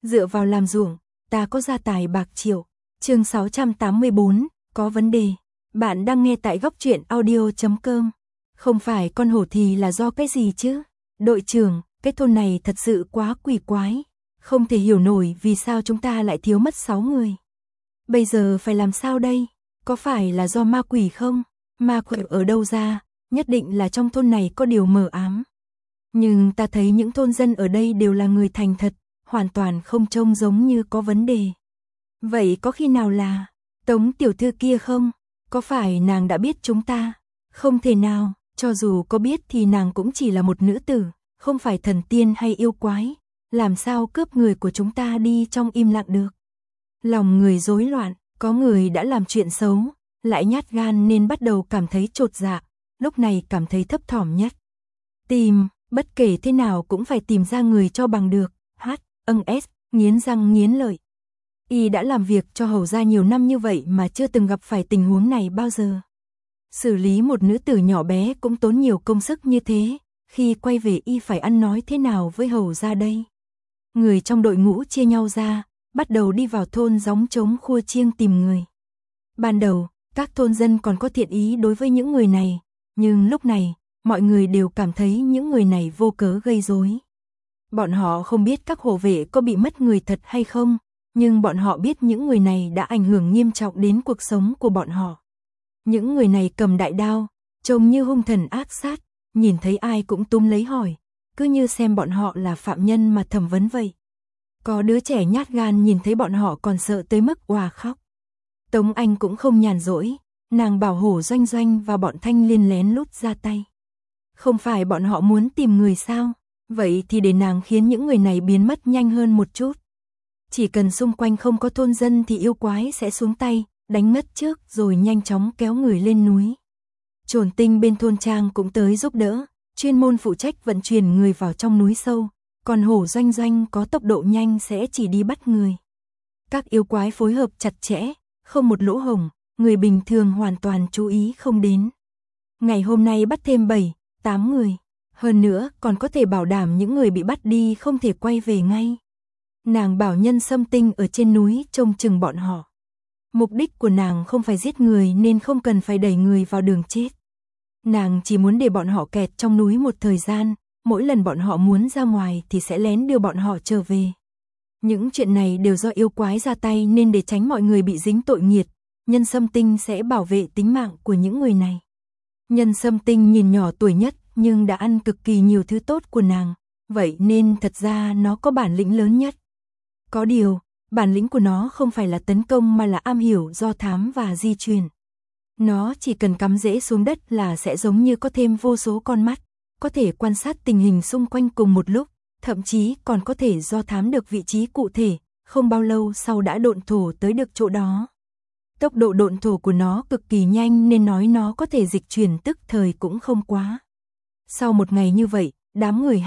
Dựa vào làm ruộng, ta có gia tài bạc triệu. Chương 684, có vấn đề. Bạn đang nghe tại góc truyện audio.com. Không phải con hổ thì là do cái gì chứ? Đội trưởng, cái thôn này thật sự quá quỷ quái. Không thể hiểu nổi vì sao chúng ta lại thiếu mất 6 người. Bây giờ phải làm sao đây? Có phải là do ma quỷ không? Ma quỷ ở đâu ra? Nhất định là trong thôn này có điều mờ ám. Nhưng ta thấy những thôn dân ở đây đều là người thành thật, hoàn toàn không trông giống như có vấn đề. Vậy có khi nào là Tống tiểu thư kia không? Có phải nàng đã biết chúng ta? Không thể nào, cho dù có biết thì nàng cũng chỉ là một nữ tử, không phải thần tiên hay yêu quái. Làm sao cướp người của chúng ta đi trong im lặng được? Lòng người rối loạn, có người đã làm chuyện xấu, lại nhát gan nên bắt đầu cảm thấy chột dạ, lúc này cảm thấy thấp thỏm nhất. Tìm, bất kể thế nào cũng phải tìm ra người cho bằng được. Nghiến răng nghiến lợi. Y đã làm việc cho hầu gia nhiều năm như vậy mà chưa từng gặp phải tình huống này bao giờ. Xử lý một nữ tử nhỏ bé cũng tốn nhiều công sức như thế, khi quay về y phải ăn nói thế nào với hầu gia đây? Người trong đội ngũ chia nhau ra, bắt đầu đi vào thôn gióng trống khua chiêng tìm người. Ban đầu, các thôn dân còn có thiện ý đối với những người này, nhưng lúc này, mọi người đều cảm thấy những người này vô cớ gây rối. Bọn họ không biết các hộ vệ có bị mất người thật hay không, nhưng bọn họ biết những người này đã ảnh hưởng nghiêm trọng đến cuộc sống của bọn họ. Những người này cầm đại đao, trông như hung thần ác sát, nhìn thấy ai cũng túm lấy hỏi, cứ như xem bọn họ là phạm nhân mà thẩm vấn vậy. Có đứa trẻ nhát gan nhìn thấy bọn họ còn sợ tới mức òa khóc. Tống Anh cũng không nhàn rỗi, nàng bảo Hổ Doanh Doanh và bọn Thanh Liên lén lút ra tay. Không phải bọn họ muốn tìm người sao? Vậy thì để nàng khiến những người này biến mất nhanh hơn một chút. Chỉ cần xung quanh không có thôn dân thì yêu quái sẽ xuống tay, đánh mất trước rồi nhanh chóng kéo người lên núi. Trồn Tinh bên thôn trang cũng tới giúp đỡ, chuyên môn phụ trách vận chuyển người vào trong núi sâu, còn Hổ Doanh Doanh có tốc độ nhanh sẽ chỉ đi bắt người. Các yêu quái phối hợp chặt chẽ, không một lỗ hổng, người bình thường hoàn toàn chú ý không đến. Ngày hôm nay bắt thêm 7, 8 người. Hơn nữa còn có thể bảo đảm những người bị bắt đi không thể quay về ngay. Nàng bảo Nhân Sâm Tinh ở trên núi trông chừng bọn họ. Mục đích của nàng không phải giết người nên không cần phải đẩy người vào đường chết. Nàng chỉ muốn để bọn họ kẹt trong núi một thời gian, mỗi lần bọn họ muốn ra ngoài thì sẽ lén đưa bọn họ trở về. Những chuyện này đều do yêu quái ra tay nên để tránh mọi người bị dính tội nghiệt, Nhân Sâm Tinh sẽ bảo vệ tính mạng của những người này. Nhân Sâm Tinh nhìn nhỏ tuổi nhất nhưng đã ăn cực kỳ nhiều thứ tốt của nàng, vậy nên thật ra nó có bản lĩnh lớn nhất. Có điều, bản lĩnh của nó không phải là tấn công mà là am hiểu do thám và di truyền. Nó chỉ cần cắm rễ xuống đất là sẽ giống như có thêm vô số con mắt, có thể quan sát tình hình xung quanh cùng một lúc, thậm chí còn có thể do thám được vị trí cụ thể, không bao lâu sau đã độn thổ tới được chỗ đó. Tốc độ độn thổ của nó cực kỳ nhanh nên nói nó có thể dịch chuyển tức thời cũng không quá. Sau một ngày như vậy, đám người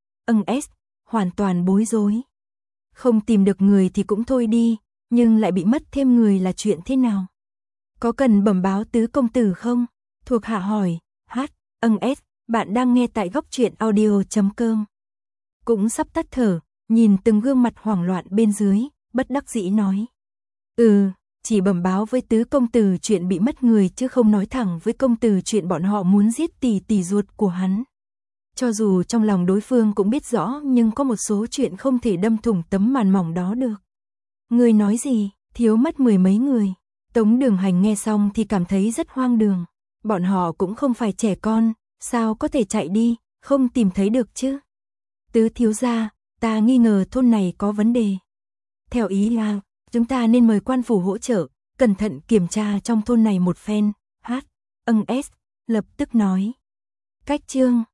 hoàn toàn bối rối. Không tìm được người thì cũng thôi đi, nhưng lại bị mất thêm người là chuyện thế nào? Có cần bẩm báo tứ công tử không? Thuộc hạ hỏi. Bạn đang nghe tại góc truyện audio.com. Cũng sắp tắt thở, nhìn từng gương mặt hoảng loạn bên dưới, bất đắc dĩ nói. Chỉ bẩm báo với tứ công tử chuyện bị mất người chứ không nói thẳng với công tử chuyện bọn họ muốn giết tỷ ruột của hắn. Cho dù trong lòng đối phương cũng biết rõ nhưng có một số chuyện không thể đâm thủng tấm màn mỏng đó được. Người nói gì, thiếu mất 10 mấy người. Tống Đường Hành nghe xong thì cảm thấy rất hoang đường. Bọn họ cũng không phải trẻ con, sao có thể chạy đi, không tìm thấy được chứ. Tứ thiếu gia, ta nghi ngờ thôn này có vấn đề. Theo ý là, chúng ta nên mời quan phủ hỗ trợ, cẩn thận kiểm tra trong thôn này một phen. Lập tức nói. Cách chương